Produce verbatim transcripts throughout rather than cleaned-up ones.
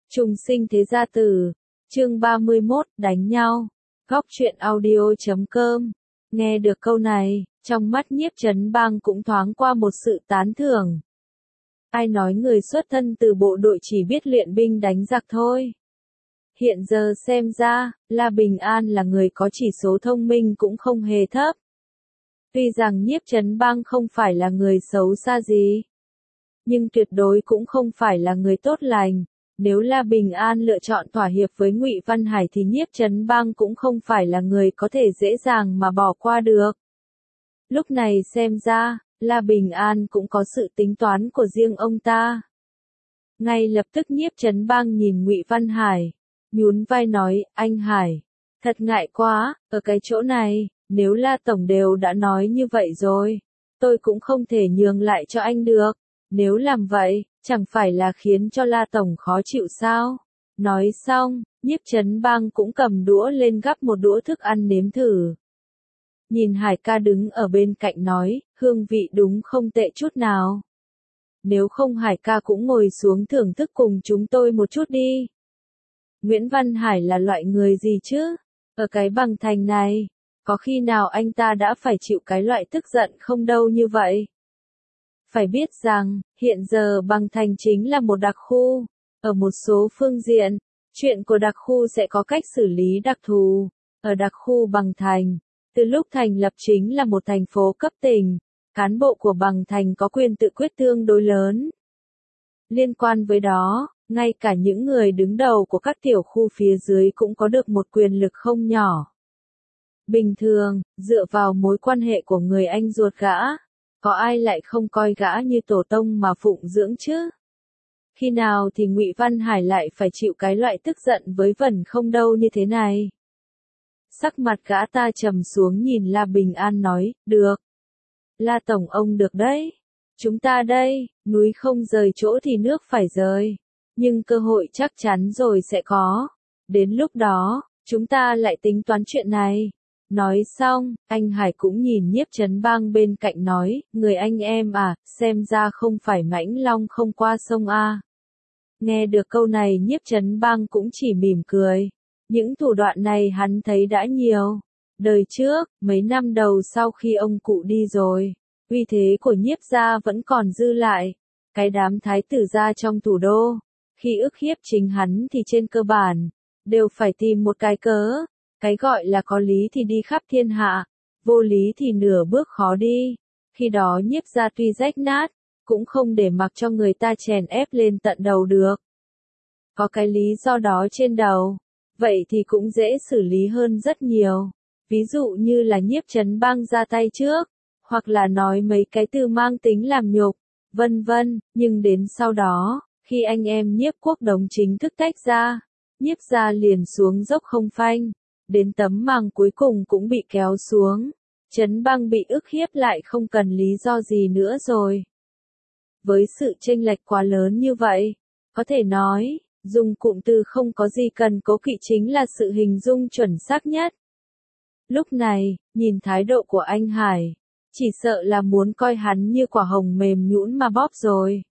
Trùng sinh thế gia tử, chương ba mươi mốt, đánh nhau. Góc truyện audio chấm com. Nghe được câu này, trong mắt Nhiếp Chấn Bang cũng thoáng qua một sự tán thưởng. Ai nói người xuất thân từ bộ đội chỉ biết luyện binh đánh giặc thôi. Hiện giờ xem ra, La Bình An là người có chỉ số thông minh cũng không hề thấp. Tuy rằng Nhiếp Chấn Bang không phải là người xấu xa gì, nhưng tuyệt đối cũng không phải là người tốt lành. Nếu La Bình An lựa chọn thỏa hiệp với Ngụy Văn Hải thì Nhiếp Chấn Bang cũng không phải là người có thể dễ dàng mà bỏ qua được. Lúc này xem ra, La Bình An cũng có sự tính toán của riêng ông ta. Ngay lập tức Nhiếp Chấn Bang nhìn Ngụy Văn Hải, nhún vai nói, anh Hải, thật ngại quá, ở cái chỗ này, nếu La Tổng đều đã nói như vậy rồi, tôi cũng không thể nhường lại cho anh được. Nếu làm vậy, chẳng phải là khiến cho La Tổng khó chịu sao? Nói xong, Nhiếp Chấn Bang cũng cầm đũa lên gắp một đũa thức ăn nếm thử. Nhìn Hải ca đứng ở bên cạnh nói, hương vị đúng không tệ chút nào. Nếu không Hải ca cũng ngồi xuống thưởng thức cùng chúng tôi một chút đi. Nguyễn Văn Hải là loại người gì chứ? Ở cái Bằng Thành này, có khi nào anh ta đã phải chịu cái loại tức giận không đâu như vậy? Phải biết rằng, hiện giờ Bằng Thành chính là một đặc khu. Ở một số phương diện, chuyện của đặc khu sẽ có cách xử lý đặc thù. Ở đặc khu Bằng Thành, từ lúc thành lập chính là một thành phố cấp tỉnh, cán bộ của Bằng Thành có quyền tự quyết tương đối lớn. Liên quan với đó, ngay cả những người đứng đầu của các tiểu khu phía dưới cũng có được một quyền lực không nhỏ. Bình thường, dựa vào mối quan hệ của người anh ruột gã, có ai lại không coi gã như tổ tông mà phụng dưỡng chứ? Khi nào thì Ngụy Văn Hải lại phải chịu cái loại tức giận với vẩn không đâu như thế này? Sắc mặt gã ta trầm xuống nhìn La Bình An nói, được. La Tổng ông được đấy. Chúng ta đây, núi không rời chỗ thì nước phải rời. Nhưng cơ hội chắc chắn rồi sẽ có. Đến lúc đó, chúng ta lại tính toán chuyện này. Nói xong, anh Hải cũng nhìn Nhiếp Chấn Bang bên cạnh nói, người anh em à, xem ra không phải mãnh long không qua sông a. Nghe được câu này Nhiếp Chấn Bang cũng chỉ mỉm cười. Những thủ đoạn này hắn thấy đã nhiều. Đời trước, mấy năm đầu sau khi ông cụ đi rồi, uy thế của Nhiếp gia vẫn còn dư lại. Cái đám thái tử gia trong thủ đô, khi ức hiếp chính hắn thì trên cơ bản, đều phải tìm một cái cớ. Cái gọi là có lý thì đi khắp thiên hạ, vô lý thì nửa bước khó đi. Khi đó Nhiếp gia tuy rách nát, cũng không để mặc cho người ta chèn ép lên tận đầu được. Có cái lý do đó trên đầu, vậy thì cũng dễ xử lý hơn rất nhiều. Ví dụ như là Nhiếp Chấn Bang ra tay trước, hoặc là nói mấy cái từ mang tính làm nhục, vân vân. Nhưng đến sau đó, khi anh em Nhiếp Quốc Đống chính thức tách ra, Nhiếp gia liền xuống dốc không phanh. Đến tấm màng cuối cùng cũng bị kéo xuống. Chấn Bang bị ức hiếp lại không cần lý do gì nữa rồi. Với sự chênh lệch quá lớn như vậy, có thể nói, dùng cụm từ không có gì cần cố kỵ chính là sự hình dung chuẩn xác nhất. Lúc này, nhìn thái độ của anh Hải, chỉ sợ là muốn coi hắn như quả hồng mềm nhũn mà bóp rồi.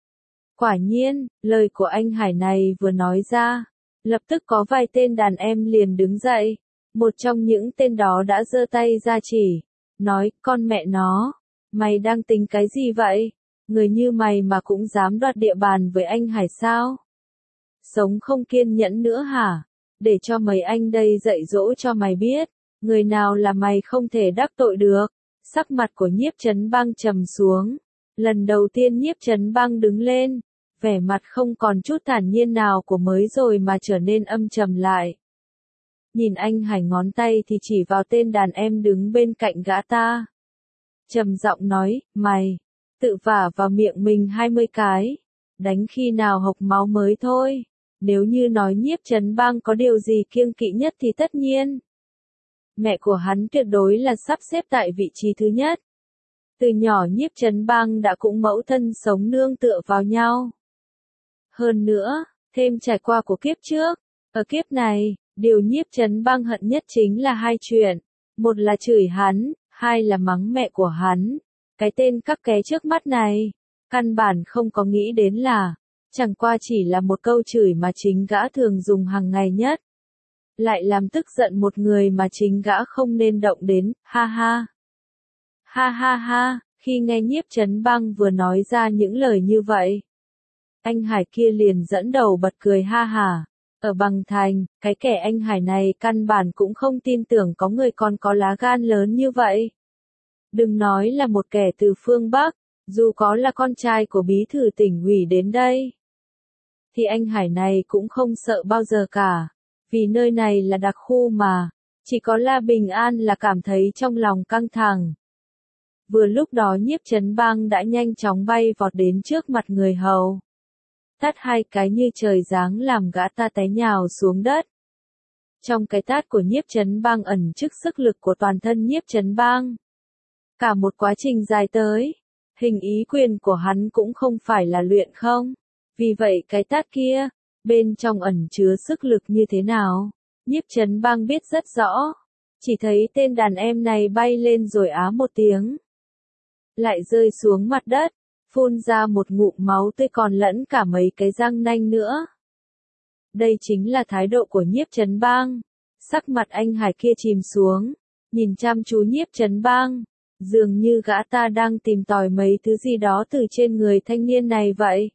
Quả nhiên, lời của anh Hải này vừa nói ra, lập tức có vài tên đàn em liền đứng dậy. Một trong những tên đó đã giơ tay ra chỉ, nói, con mẹ nó, mày đang tính cái gì vậy? Người như mày mà cũng dám đoạt địa bàn với anh Hải sao? Sống không kiên nhẫn nữa hả? Để cho mấy anh đây dạy dỗ cho mày biết, người nào là mày không thể đắc tội được. Sắc mặt của Nhiếp Chấn Bang trầm xuống. Lần đầu tiên Nhiếp Chấn Bang đứng lên, vẻ mặt không còn chút thản nhiên nào của mới rồi mà trở nên âm trầm lại. Nhìn anh Hải ngón tay thì chỉ vào tên đàn em đứng bên cạnh gã ta. Trầm giọng nói, mày, tự vả vào miệng mình hai mươi cái, đánh khi nào hộc máu mới thôi. Nếu như nói Nhiếp Chấn Bang có điều gì kiêng kỵ nhất thì tất nhiên, mẹ của hắn tuyệt đối là sắp xếp tại vị trí thứ nhất. Từ nhỏ Nhiếp Chấn Bang đã cũng mẫu thân sống nương tựa vào nhau. Hơn nữa, thêm trải qua của kiếp trước, ở kiếp này, điều Nhiếp Chấn Bang hận nhất chính là hai chuyện. Một là chửi hắn, hai là mắng mẹ của hắn. Cái tên các ké trước mắt này, căn bản không có nghĩ đến là, Chẳng qua chỉ là một câu chửi mà chính gã thường dùng hàng ngày nhất. Lại làm tức giận một người mà chính gã không nên động đến, ha ha. Ha ha ha, khi nghe Nhiếp Chấn Bang vừa nói ra những lời như vậy. Anh Hải kia liền dẫn đầu bật cười ha hả. Ở Bằng Thành, cái kẻ anh Hải này căn bản cũng không tin tưởng có người còn có lá gan lớn như vậy. Đừng nói là một kẻ từ phương Bắc, dù có là con trai của bí thư tỉnh ủy đến đây. Thì anh Hải này cũng không sợ bao giờ cả. Vì nơi này là đặc khu mà. Chỉ có La Bình An là cảm thấy trong lòng căng thẳng. Vừa lúc đó Nhiếp Chấn Bang đã nhanh chóng bay vọt đến trước mặt người hầu. Tát hai cái như trời giáng làm gã ta té nhào xuống đất. Trong cái tát của Nhiếp Chấn Bang ẩn chứa sức lực của toàn thân Nhiếp Chấn Bang. Cả một quá trình dài tới, hình ý quyền của hắn cũng không phải là luyện không. Vì vậy cái tát kia, bên trong ẩn chứa sức lực như thế nào, Nhiếp Chấn Bang biết rất rõ. Chỉ thấy tên đàn em này bay lên rồi á một tiếng. Lại rơi xuống mặt đất, phun ra một ngụm máu tươi còn lẫn cả mấy cái răng nanh nữa. Đây chính là thái độ của Nhiếp Chấn Bang. Sắc mặt anh Hải kia chìm xuống, nhìn chăm chú Nhiếp Chấn Bang, dường như gã ta đang tìm tòi mấy thứ gì đó từ trên người thanh niên này vậy.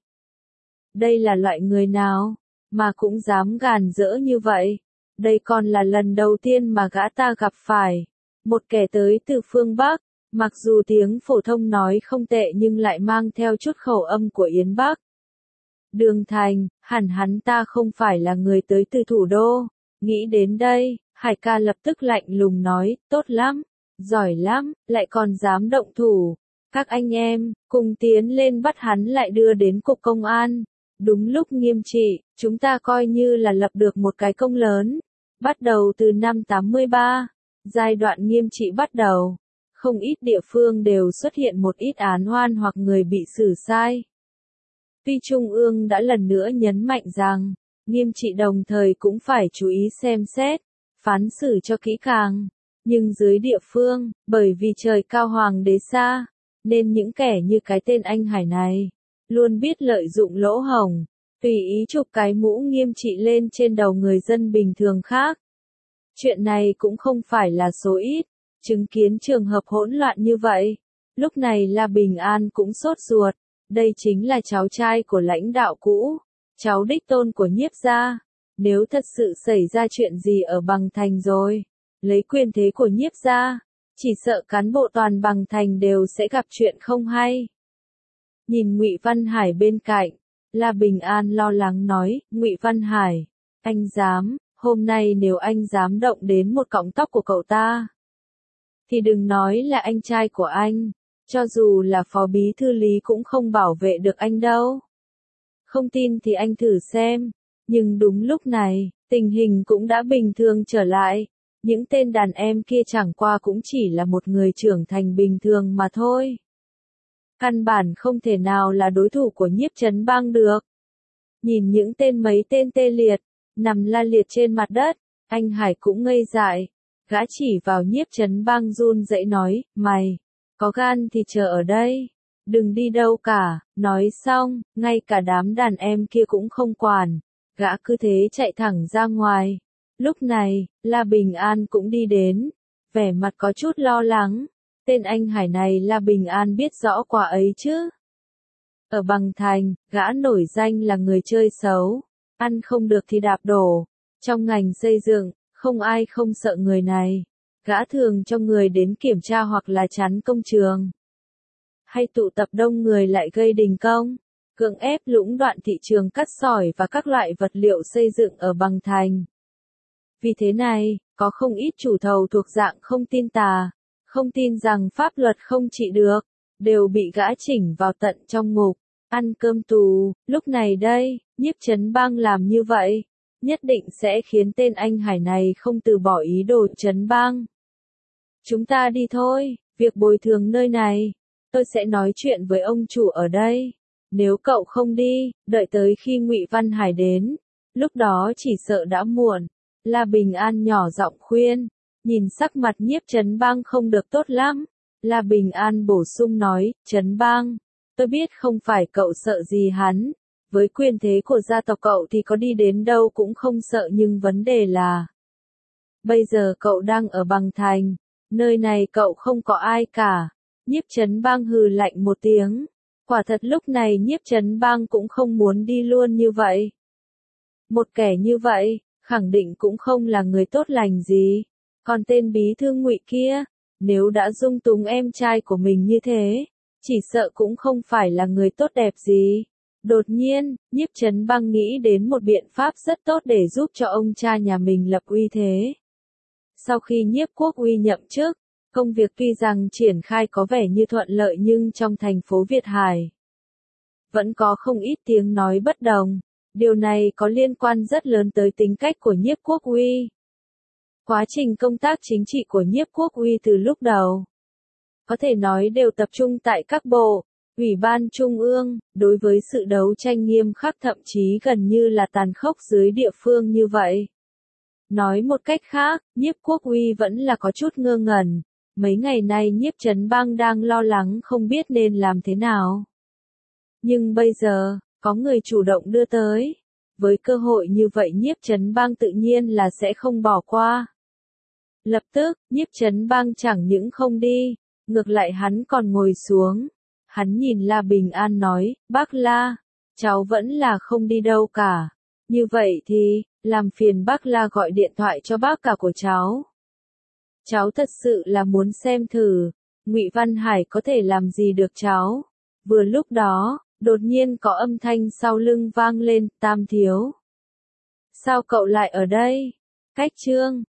Đây là loại người nào, mà cũng dám gàn dỡ như vậy. Đây còn là lần đầu tiên mà gã ta gặp phải. Một kẻ tới từ phương Bắc, mặc dù tiếng phổ thông nói không tệ nhưng lại mang theo chút khẩu âm của Yến Bắc. Đường Thành, hẳn hắn ta không phải là người tới từ thủ đô. Nghĩ đến đây, Hải ca lập tức lạnh lùng nói, tốt lắm, giỏi lắm, lại còn dám động thủ. Các anh em, cùng tiến lên bắt hắn lại đưa đến cục công an. Đúng lúc Nghiêm Trị, chúng ta coi như là lập được một cái công lớn. Bắt đầu từ năm tám mươi ba, giai đoạn Nghiêm Trị bắt đầu, không ít địa phương đều xuất hiện một ít án oan hoặc người bị xử sai. Tuy Trung ương đã lần nữa nhấn mạnh rằng, Nghiêm Trị đồng thời cũng phải chú ý xem xét, phán xử cho kỹ càng, nhưng dưới địa phương, bởi vì trời cao hoàng đế xa, nên những kẻ như cái tên anh Hải này, luôn biết lợi dụng lỗ hổng, tùy ý chụp cái mũ Nghiêm Trị lên trên đầu người dân bình thường khác. Chuyện này cũng không phải là số ít, chứng kiến trường hợp hỗn loạn như vậy. Lúc này La Bình An cũng sốt ruột, đây chính là cháu trai của lãnh đạo cũ, cháu đích tôn của Nhiếp gia. Nếu thật sự xảy ra chuyện gì ở Bằng Thành rồi, lấy quyền thế của Nhiếp gia, chỉ sợ cán bộ toàn Bằng Thành đều sẽ gặp chuyện không hay. Nhìn Ngụy Văn Hải bên cạnh, La Bình An lo lắng nói, Ngụy Văn Hải, anh dám, hôm nay nếu anh dám động đến một cọng tóc của cậu ta, thì đừng nói là anh trai của anh, cho dù là phó bí thư Lý cũng không bảo vệ được anh đâu. Không tin thì anh thử xem, nhưng đúng lúc này, tình hình cũng đã bình thường trở lại, những tên đàn em kia chẳng qua cũng chỉ là một người trưởng thành bình thường mà thôi. Căn bản không thể nào là đối thủ của Nhiếp Chấn Bang được. Nhìn những tên mấy tên tê liệt, nằm la liệt trên mặt đất, anh Hải cũng ngây dại. Gã chỉ vào Nhiếp Chấn Bang run rẩy nói, mày, có gan thì chờ ở đây, đừng đi đâu cả. Nói xong, ngay cả đám đàn em kia cũng không quản, gã cứ thế chạy thẳng ra ngoài. Lúc này, La Bình An cũng đi đến, vẻ mặt có chút lo lắng. Tên anh Hải này La Bình An biết rõ quả ấy chứ. Ở Bằng Thành, gã nổi danh là người chơi xấu, ăn không được thì đạp đổ. Trong ngành xây dựng, không ai không sợ người này. Gã thường cho người đến kiểm tra hoặc là chắn công trường. Hay tụ tập đông người lại gây đình công, cưỡng ép lũng đoạn thị trường cát sỏi và các loại vật liệu xây dựng ở Bằng Thành. Vì thế này, có không ít chủ thầu thuộc dạng không tin tà, không tin rằng pháp luật không trị được, đều bị gã chỉnh vào tận trong ngục, ăn cơm tù. Lúc này đây, Nhiếp Chấn Bang làm như vậy, nhất định sẽ khiến tên anh Hải này không từ bỏ ý đồ Chấn Bang. Chúng ta đi thôi, việc bồi thường nơi này, tôi sẽ nói chuyện với ông chủ ở đây. Nếu cậu không đi, đợi tới khi Ngụy Văn Hải đến, lúc đó chỉ sợ đã muộn. La Bình An nhỏ giọng khuyên, nhìn sắc mặt Nhiếp Chấn Bang không được tốt lắm. La Bình An bổ sung nói, Chấn Bang, tôi biết không phải cậu sợ gì hắn, Với quyền thế của gia tộc cậu thì có đi đến đâu cũng không sợ, nhưng vấn đề là bây giờ cậu đang ở Bằng Thành, nơi này cậu không có ai cả. Nhiếp Chấn Bang hừ lạnh một tiếng. Quả thật lúc này Nhiếp Chấn Bang cũng không muốn đi luôn như vậy. Một kẻ như vậy, khẳng định cũng không là người tốt lành gì. Còn tên bí thư Ngụy kia, nếu đã dung túng em trai của mình như thế, chỉ sợ cũng không phải là người tốt đẹp gì. Đột nhiên, Nhiếp Chấn Bang nghĩ đến một biện pháp rất tốt để giúp cho ông cha nhà mình lập uy thế. Sau khi Nhiếp Quốc Uy nhậm chức, công việc tuy rằng triển khai có vẻ như thuận lợi, nhưng trong thành phố Việt Hải vẫn có không ít tiếng nói bất đồng. Điều này có liên quan rất lớn tới tính cách của Nhiếp Quốc Uy. Quá trình công tác chính trị của Nhiếp Quốc Uy từ lúc đầu, có thể nói đều tập trung tại các bộ, ủy ban trung ương, đối với sự đấu tranh nghiêm khắc, thậm chí gần như là tàn khốc dưới địa phương như vậy. Nói một cách khác, Nhiếp Quốc Uy vẫn là có chút ngơ ngẩn. Mấy ngày nay Nhiếp Chấn Bang đang lo lắng không biết nên làm thế nào. Nhưng bây giờ, có người chủ động đưa tới. Với cơ hội như vậy Nhiếp Chấn Bang tự nhiên là sẽ không bỏ qua. Lập tức, Nhiếp Chấn Bang chẳng những không đi, ngược lại hắn còn ngồi xuống. Hắn nhìn La Bình An nói, bác La, cháu vẫn là không đi đâu cả. Như vậy thì, làm phiền bác La gọi điện thoại cho bác cả của cháu. Cháu thật sự là muốn xem thử, Ngụy Văn Hải có thể làm gì được cháu. Vừa lúc đó, đột nhiên có âm thanh sau lưng vang lên, Tam thiếu. Sao cậu lại ở đây? Cách Trương,